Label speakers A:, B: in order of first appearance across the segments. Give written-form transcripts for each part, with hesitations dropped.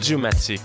A: Audiomatique.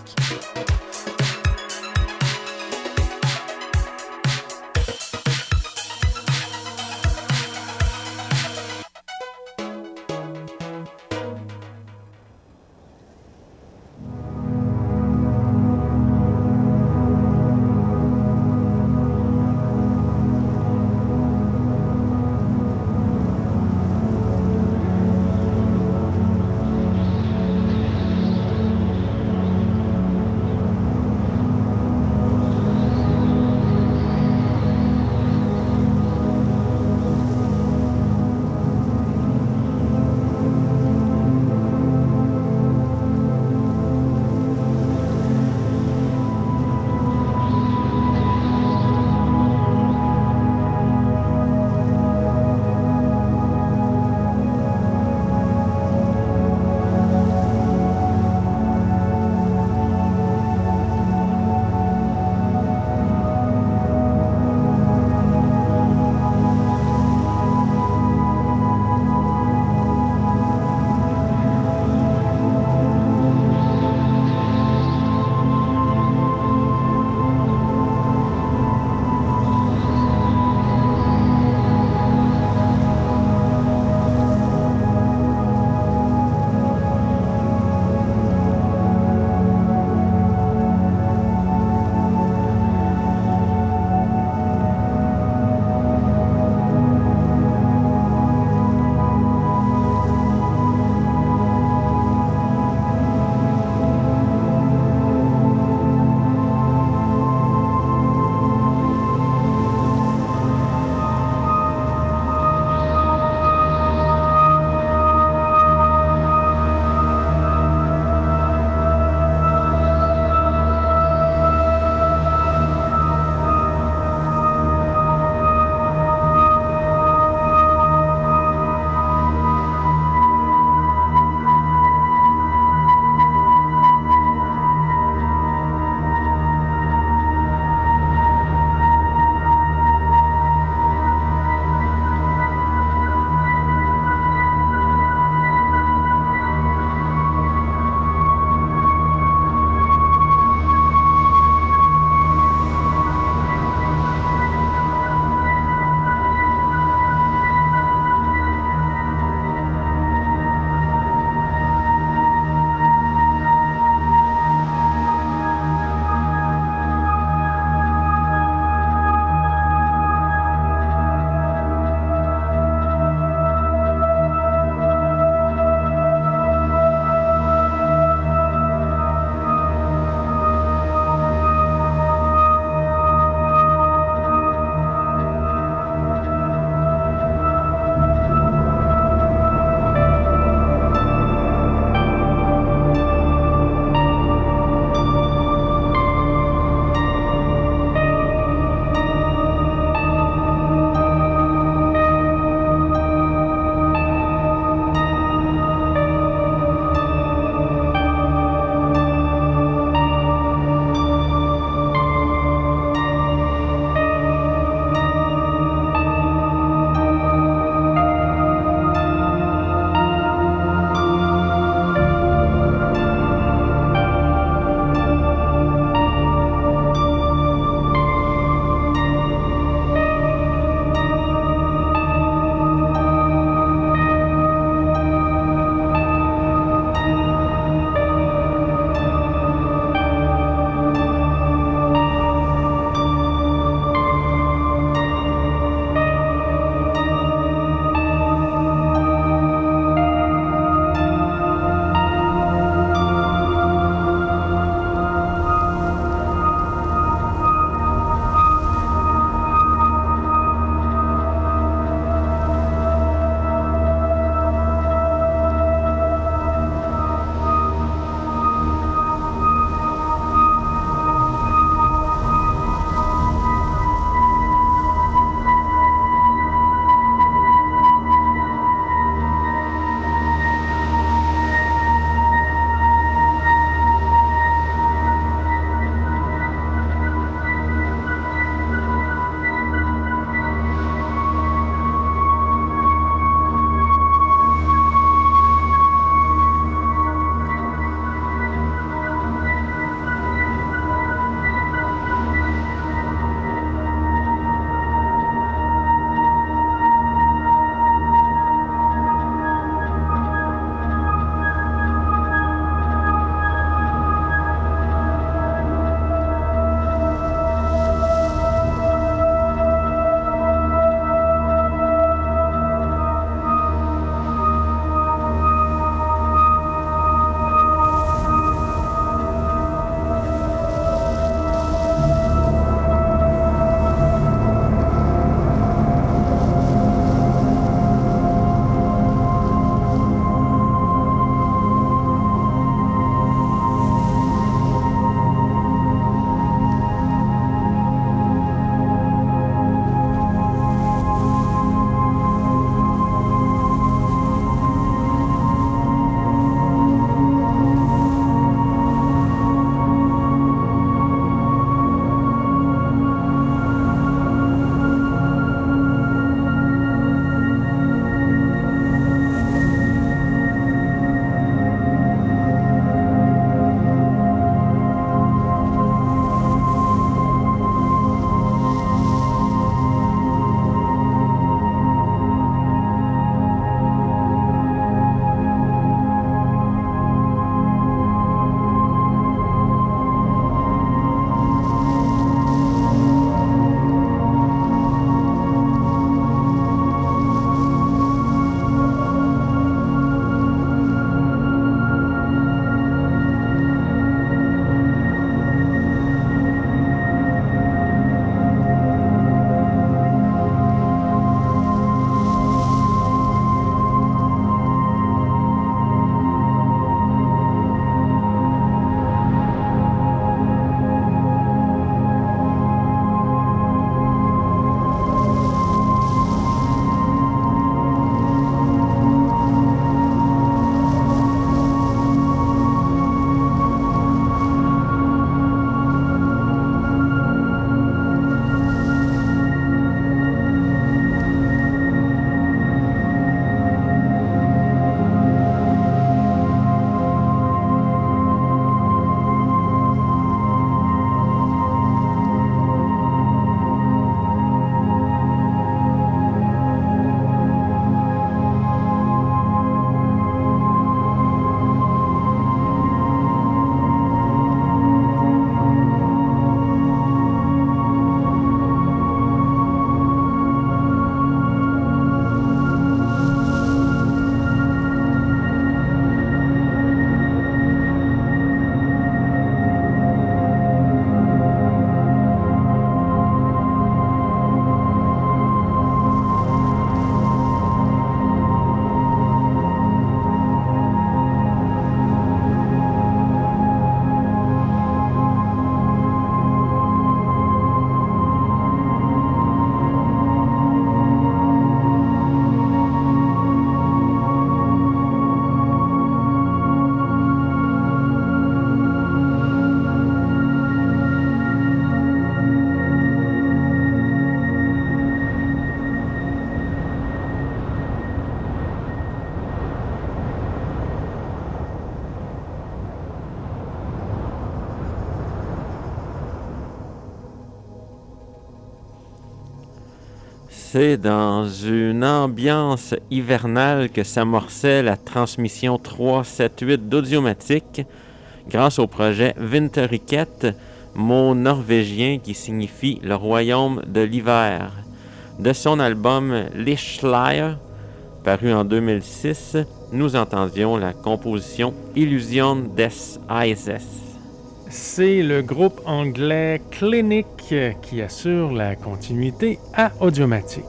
A: C'est dans une ambiance hivernale que s'amorçait la transmission 378 d'Audiomatique grâce au projet Vinterriket, mot norvégien qui signifie le royaume de l'hiver. De son album Lichtleier, paru en 2006, nous entendions la composition Illusion des Eises.
B: C'est le groupe anglais Clinic qui assure la continuité à Audiomatique.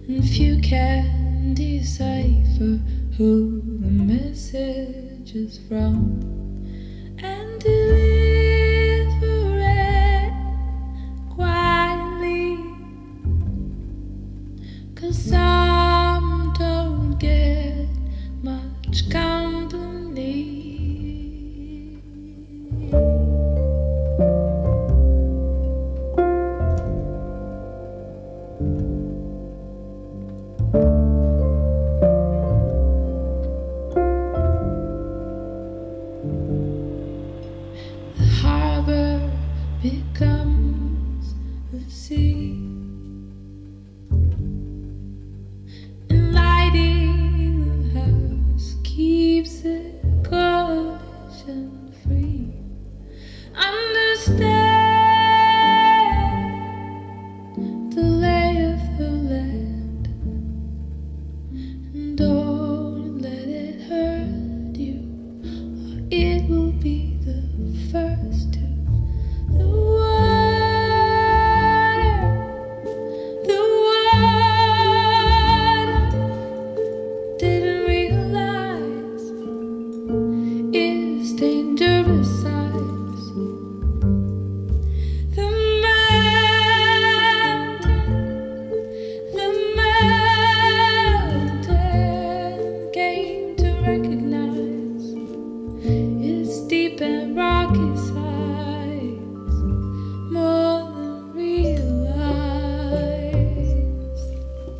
C: and few can decipher who the message is from, and deliver it quietly, 'cause some don't get much company. Becomes the sea, and lighting the house keeps the coalition free. Understand the lay of the land, and don't let it hurt you, or it will be the first to. The water didn't realize its dangerous size. The mountain came to recognize its deep and rocky size. More than realized.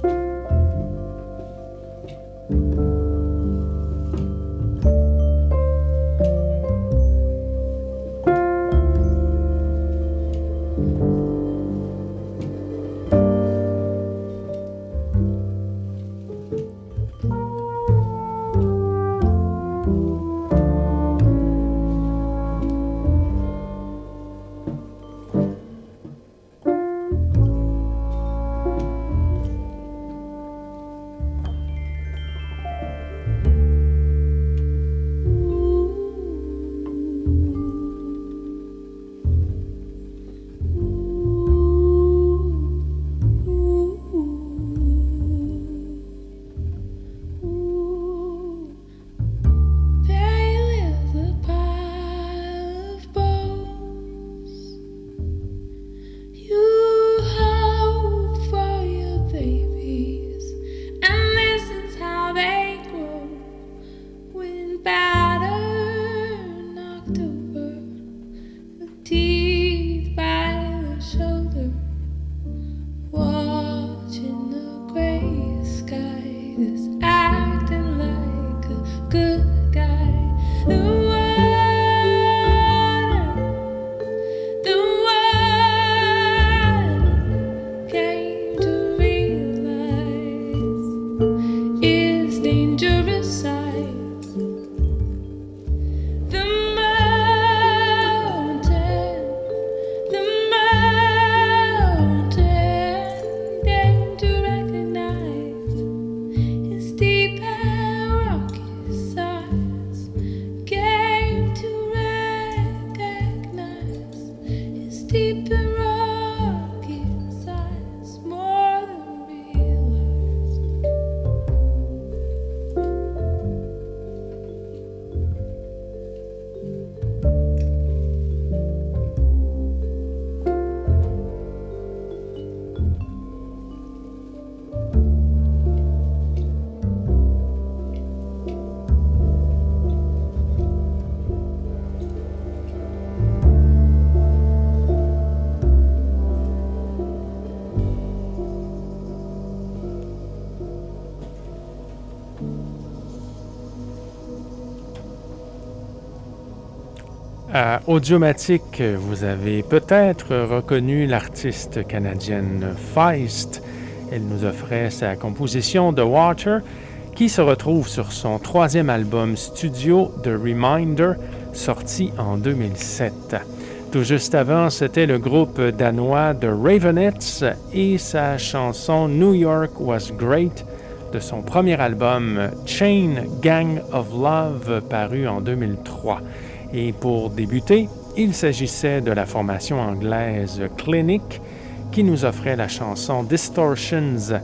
B: À Audiomatique, vous avez peut-être reconnu l'artiste canadienne Feist. Elle nous offrait sa composition The Water, qui se retrouve sur son troisième album studio The Reminder, sorti en 2007. Tout juste avant, c'était le groupe danois The Ravenettes et sa chanson New York Was Great de son premier album Chain Gang of Love, paru en 2003. Et pour débuter, il s'agissait de la formation anglaise Clinic qui nous offrait la chanson Distortions,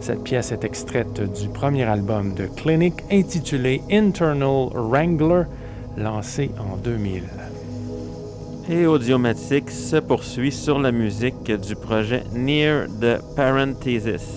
B: Cette pièce est extraite du premier album de Clinic intitulé Internal Wrangler, lancé en 2000.
A: Et Audiomatique se poursuit sur la musique du projet Near the Parenthesis.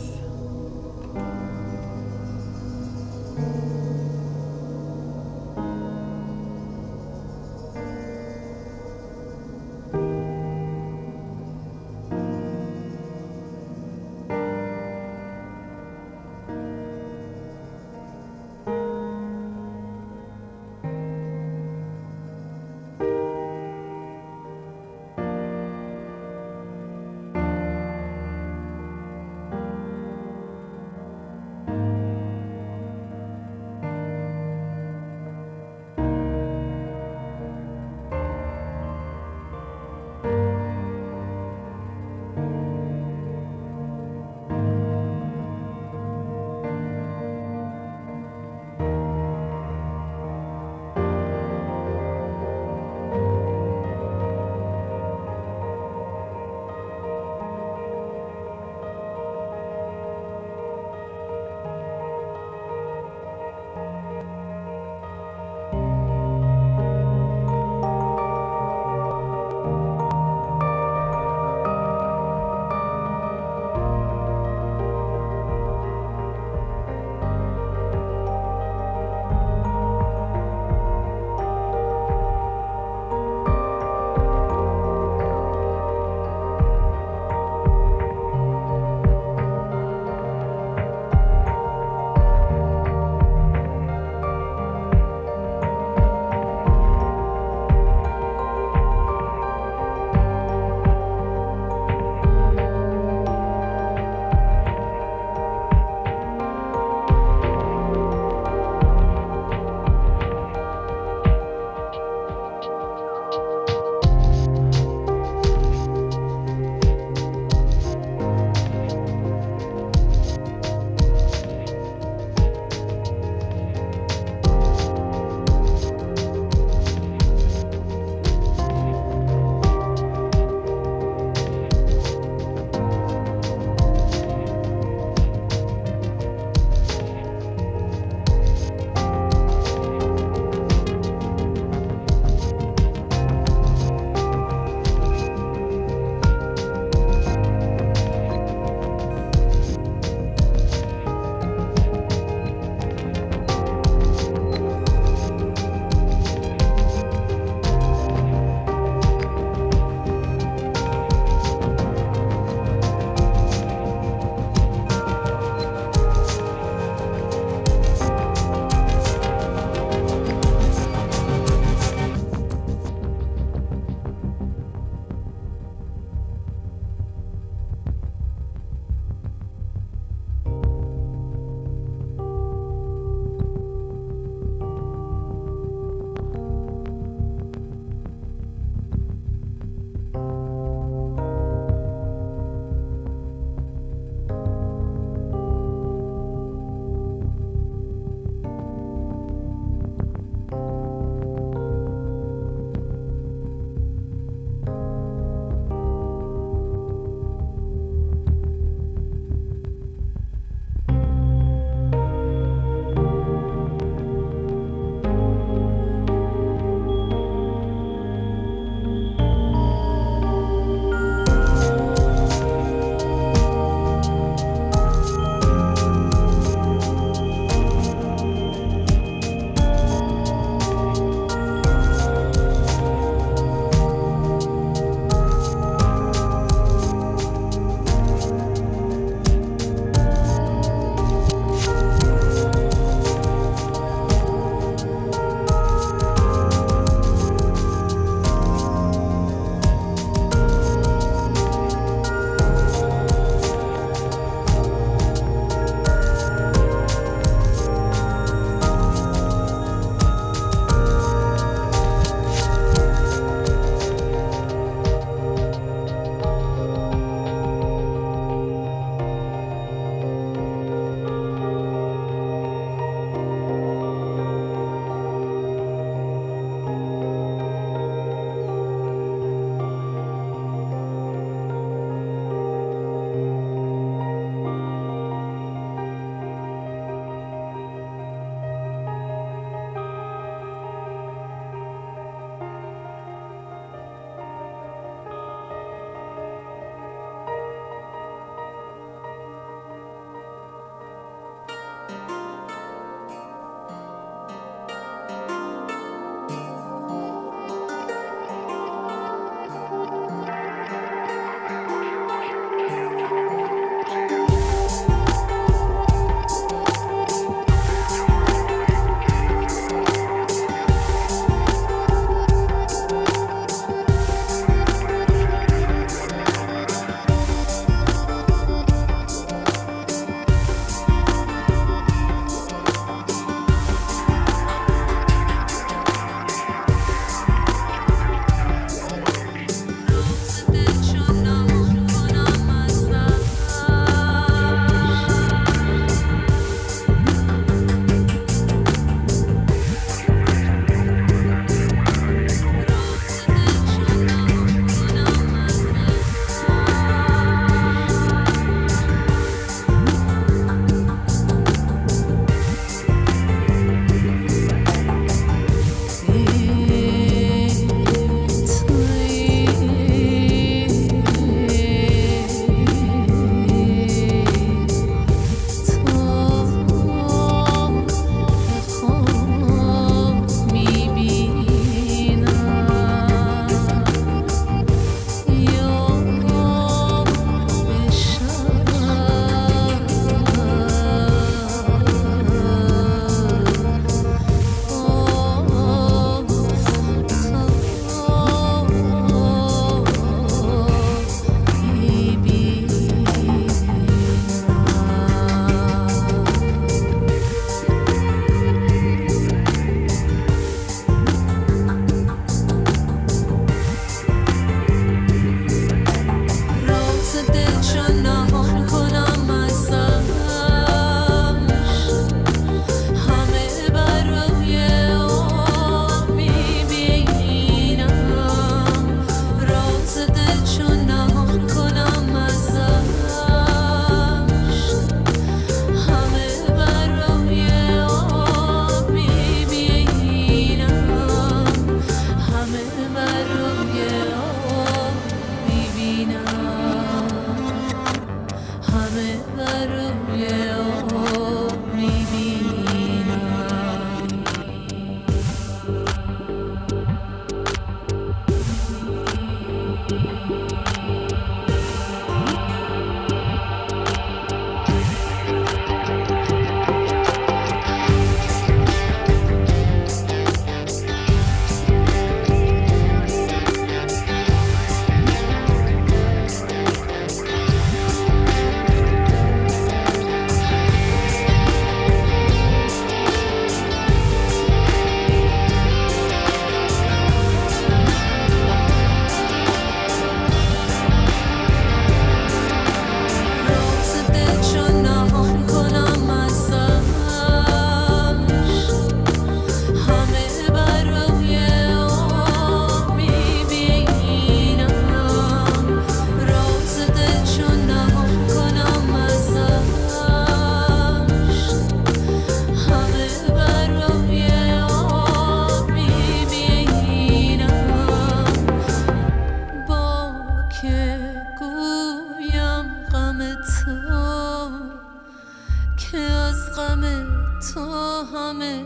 C: تو که از غم تو همه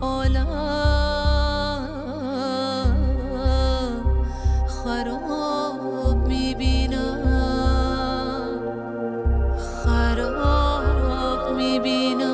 C: عالم خراب میبینم خراب میبینم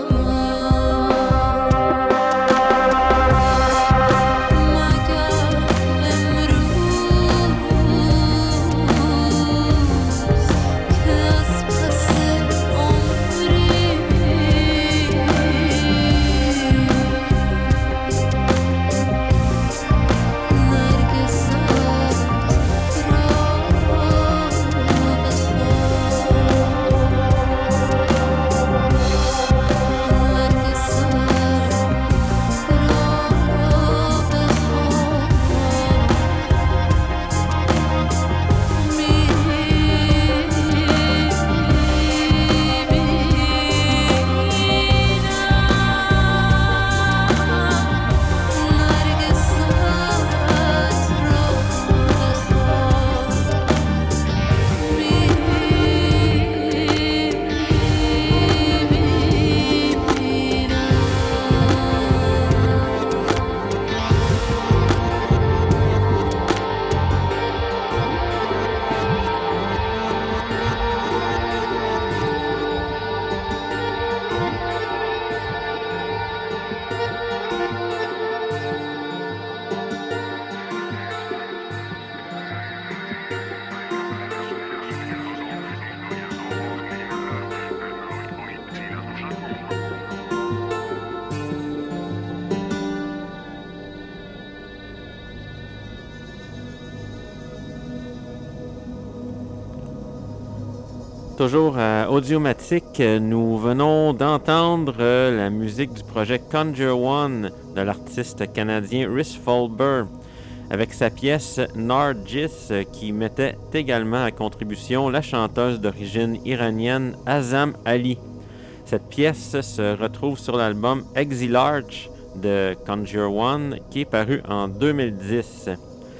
A: Toujours à Audiomatique, nous venons d'entendre la musique du projet Conjure One de l'artiste canadien Rhys Fulber avec sa pièce Nargis qui mettait également à contribution la chanteuse d'origine iranienne Azam Ali. Cette pièce se retrouve sur l'album Exilarch de Conjure One qui est paru en 2010.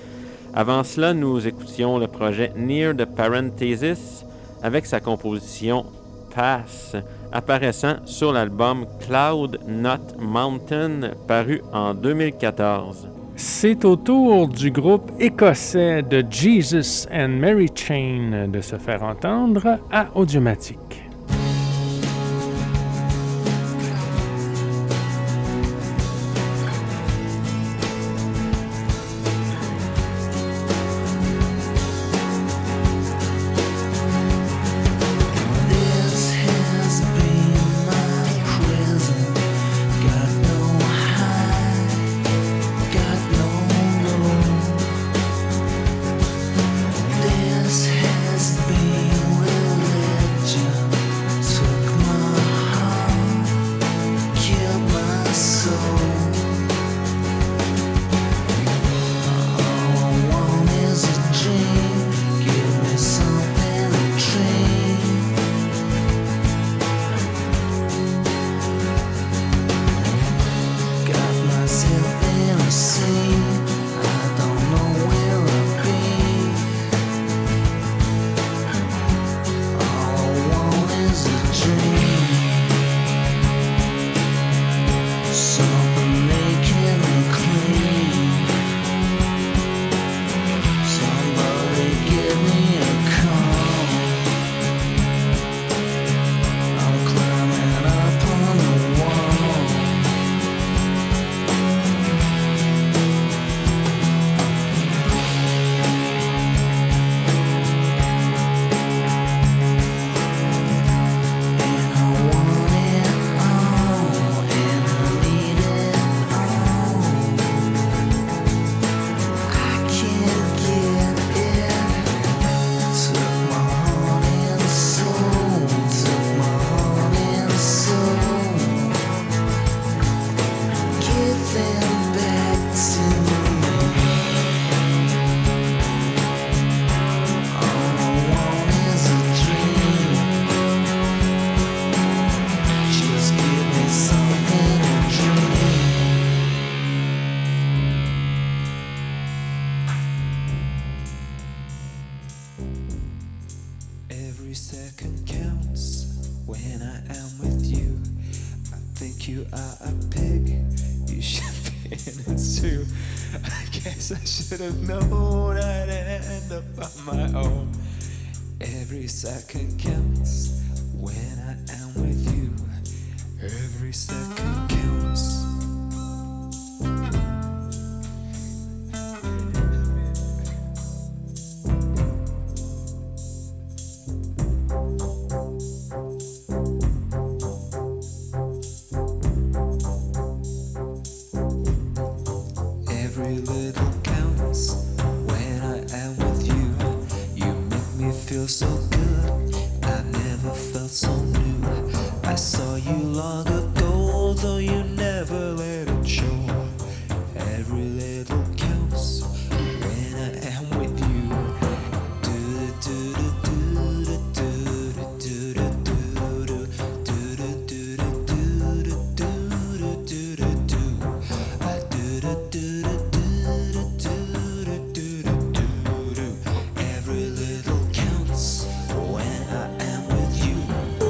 A: Avant cela, nous écoutions le projet Near the Parenthesis avec sa composition Pass, apparaissant sur l'album Cloud Not Mountain, paru en 2014.
B: C'est au tour du groupe écossais de Jesus and Mary Chain de se faire entendre à Audiomatique.
D: This has been religion. second counts when I am with you. I think you are a pig, you should be in a zoo. I guess I should have known I'd end up on my own. Every second counts when I am with you. Every second counts. Every little counts when I am with you. You make me feel so good. I never felt so new. I saw you long ago, though you never let it show. Every little counts when I am with you. Every little counts when I am with you.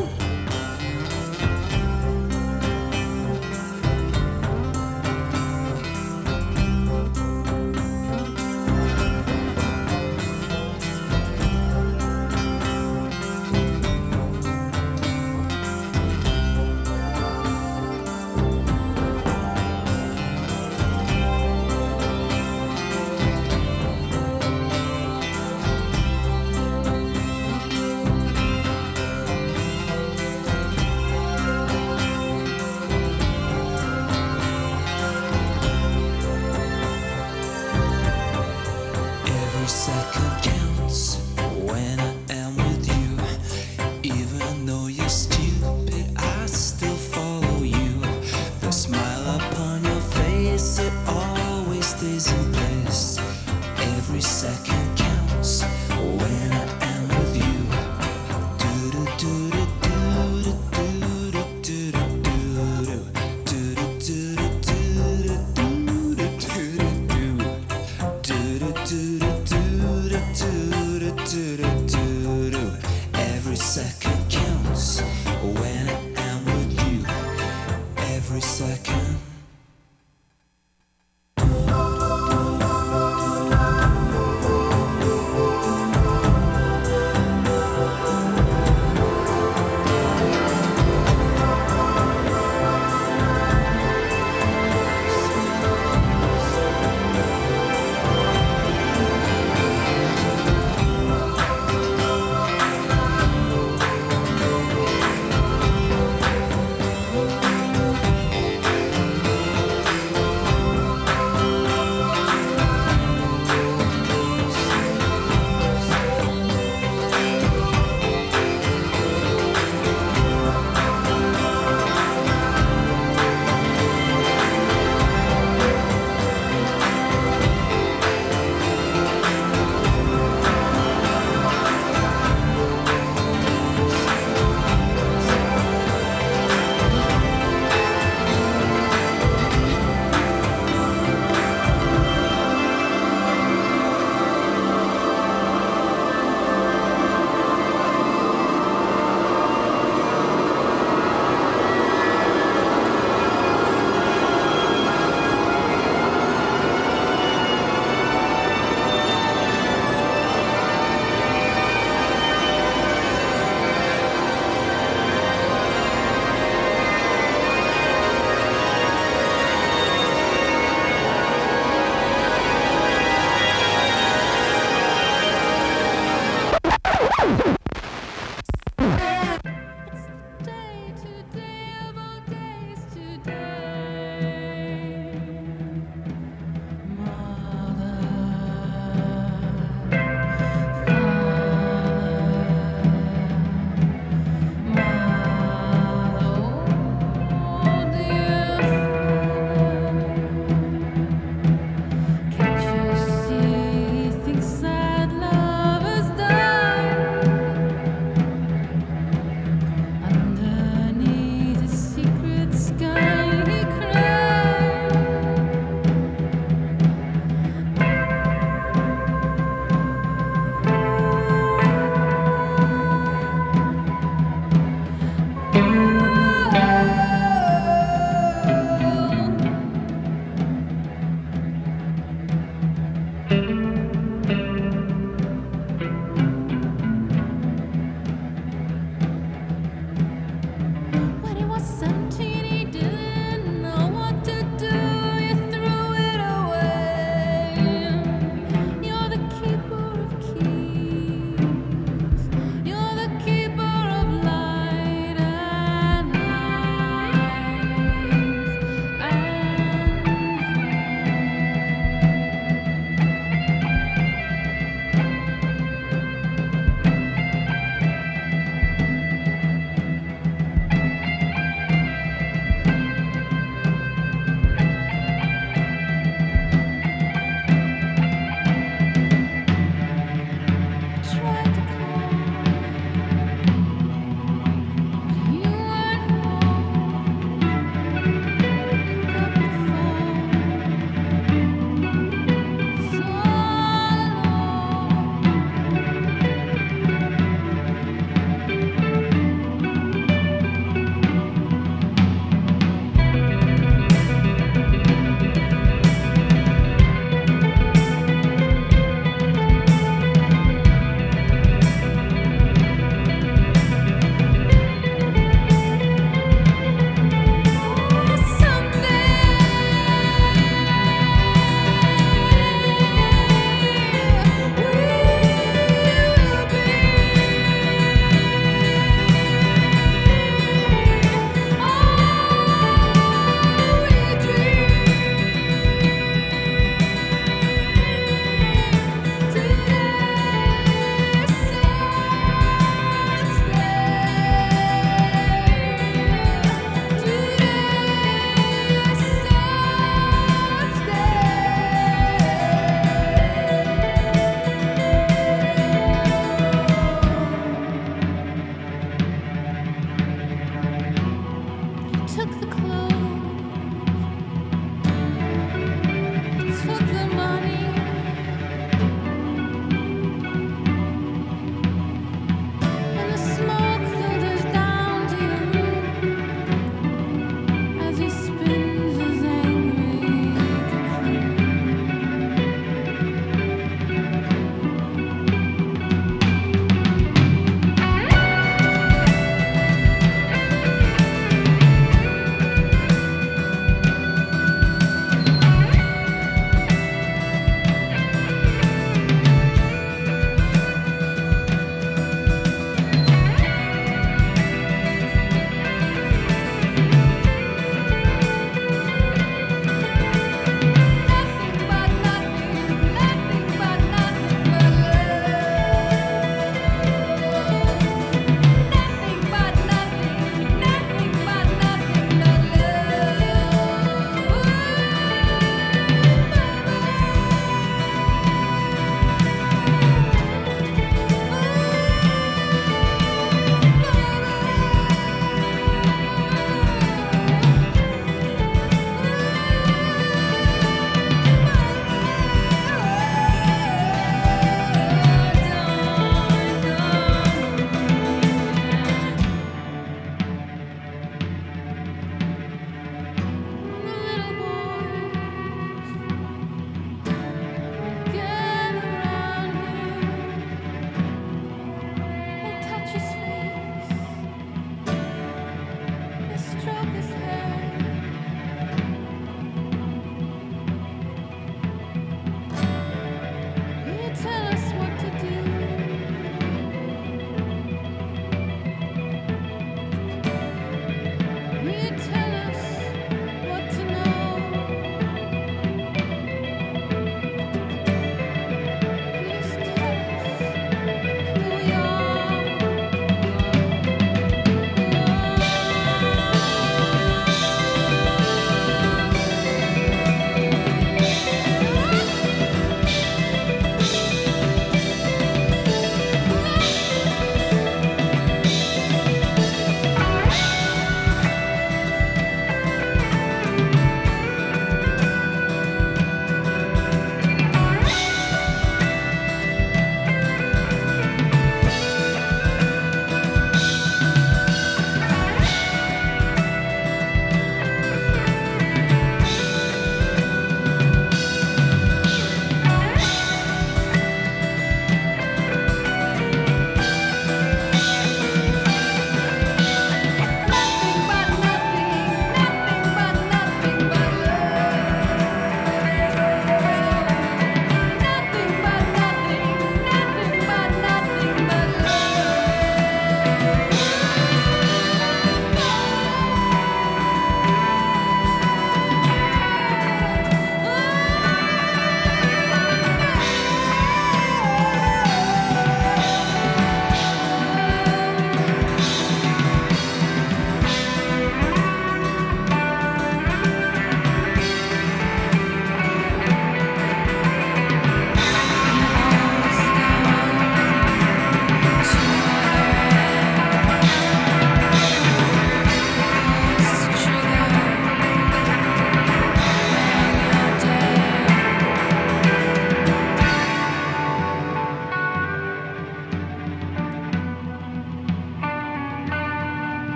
D: Every second counts when I am with you. Even though you're stupid, I still follow you. The smile upon your face, it always stays in place. Every second counts when I am with you. Every second counts when I am with you. Every second.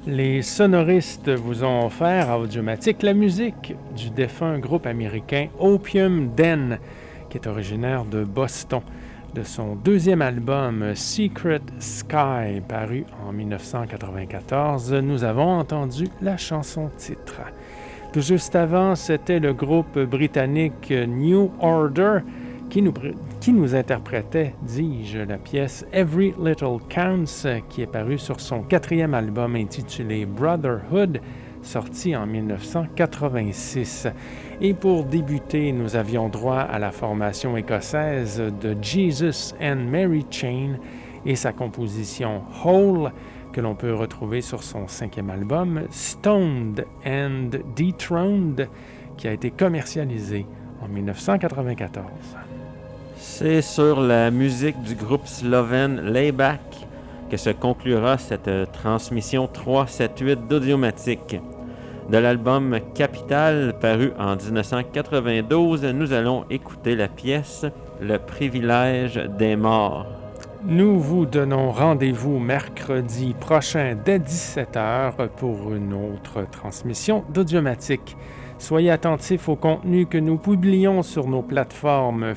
B: Les sonoristes vous ont offert à Audiomatique la musique du défunt groupe américain Opium Den, qui est originaire de Boston. De son deuxième album Secret Sky, paru en 1994, nous avons entendu la chanson-titre. Tout juste avant, c'était le groupe britannique New Order qui nous interprétait, dis-je, la pièce Every Little Counts, qui est parue sur son quatrième album intitulé Brotherhood, sorti en 1986. Et pour débuter, nous avions droit à la formation écossaise de Jesus and Mary Chain et sa composition Whole, que l'on peut retrouver sur son cinquième album Stoned and Dethroned, qui a été commercialisé en 1994.
A: C'est sur la musique du groupe slovène Layback que se conclura cette transmission 378 d'Audiomatique. De l'album Capital, paru en 1992, nous allons écouter la pièce Le privilège des morts.
B: Nous vous donnons rendez-vous mercredi prochain dès 17h pour une autre transmission d'Audiomatique. Soyez attentifs au contenu que nous publions sur nos plateformes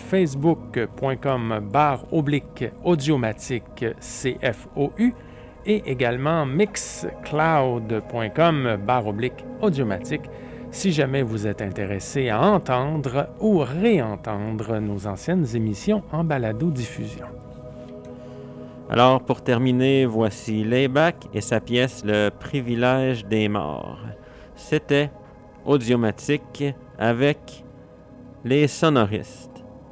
B: facebook.com/audiomatique CFOU et également mixcloud.com/audiomatique si jamais vous êtes intéressé à entendre ou réentendre nos anciennes émissions en balado-diffusion.
A: Alors, pour terminer, voici Layback et sa pièce Le privilège des morts. C'était Audiomatique avec les sonoristes.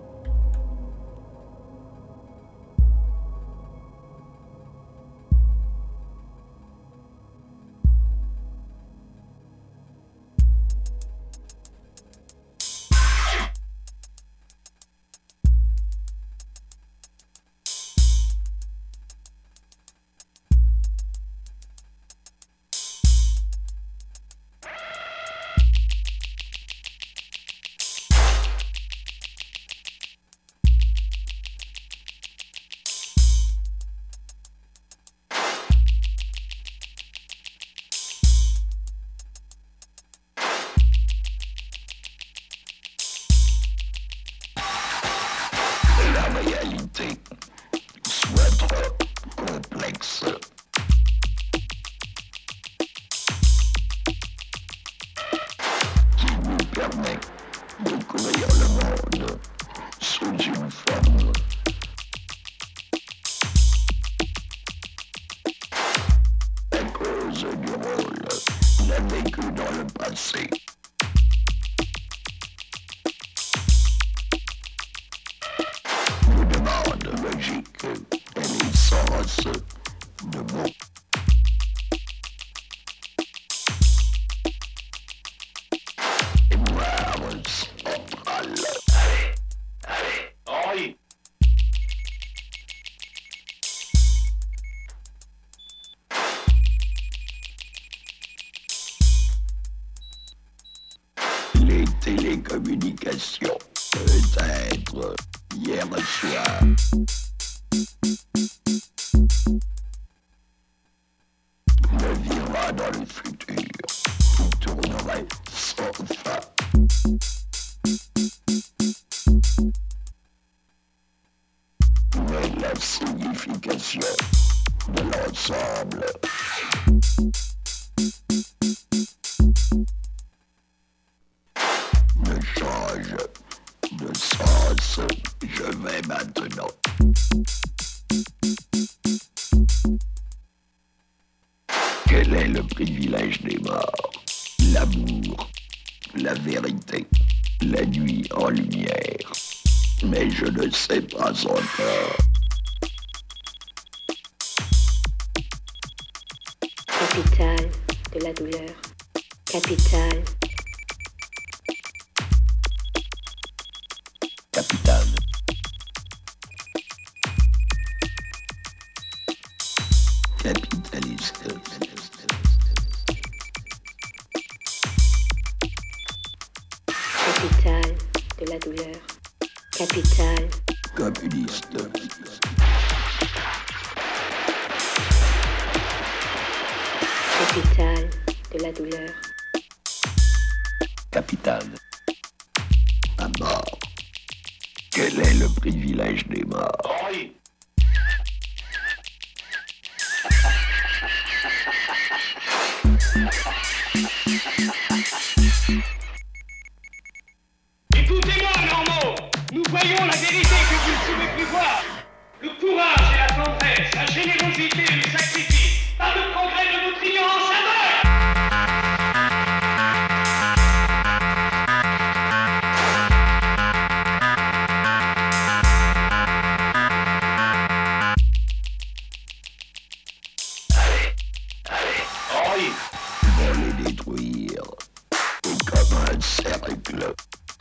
E: Télécommunications, peut-être hier soir. Me vivra dans le futur, qui tournerait sans fin. Mais la signification de l'ensemble change de sens. Je vais maintenant. Quel est le privilège des morts? L'amour, la vérité, la nuit en lumière. Mais je ne sais pas encore.
F: Capitale de la douleur. Capitale.
E: Capitale. Capitaliste.
F: Capitale de la douleur. Capitale.
E: Communiste.
F: Capitale de la douleur.
E: Capitale. La mort. Quel est le privilège des morts?
G: Écoutez-moi, Normaux. Nous voyons la vérité que vous ne pouvez plus voir. Le courage et la tendresse, la générosité et le sacrifice. Pas de progrès de votre ignorance aveugle.
E: Vont les détruire. Et comme un cercle.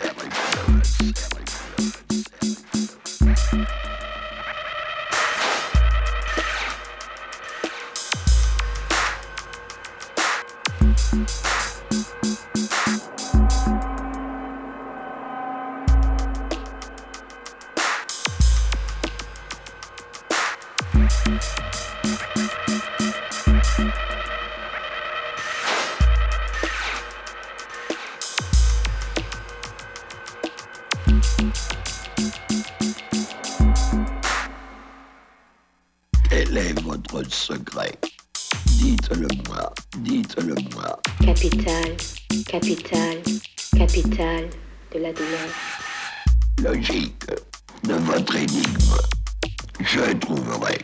E: Quel est votre secret? Dites-le-moi, dites-le-moi.
F: Capitale, capitale, capitale de la douleur.
E: Logique de votre énigme, je trouverai.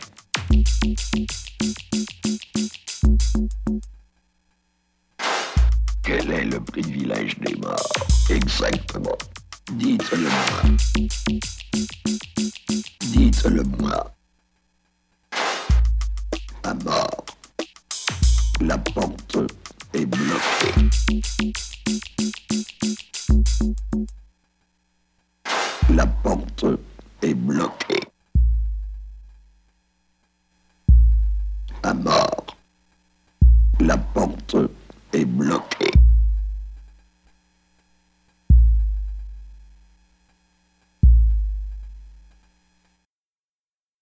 E: Quel est le privilège des morts? Exactement. Dites-le-moi. Dites-le-moi. La mort. La porte est bloquée. La porte est bloquée.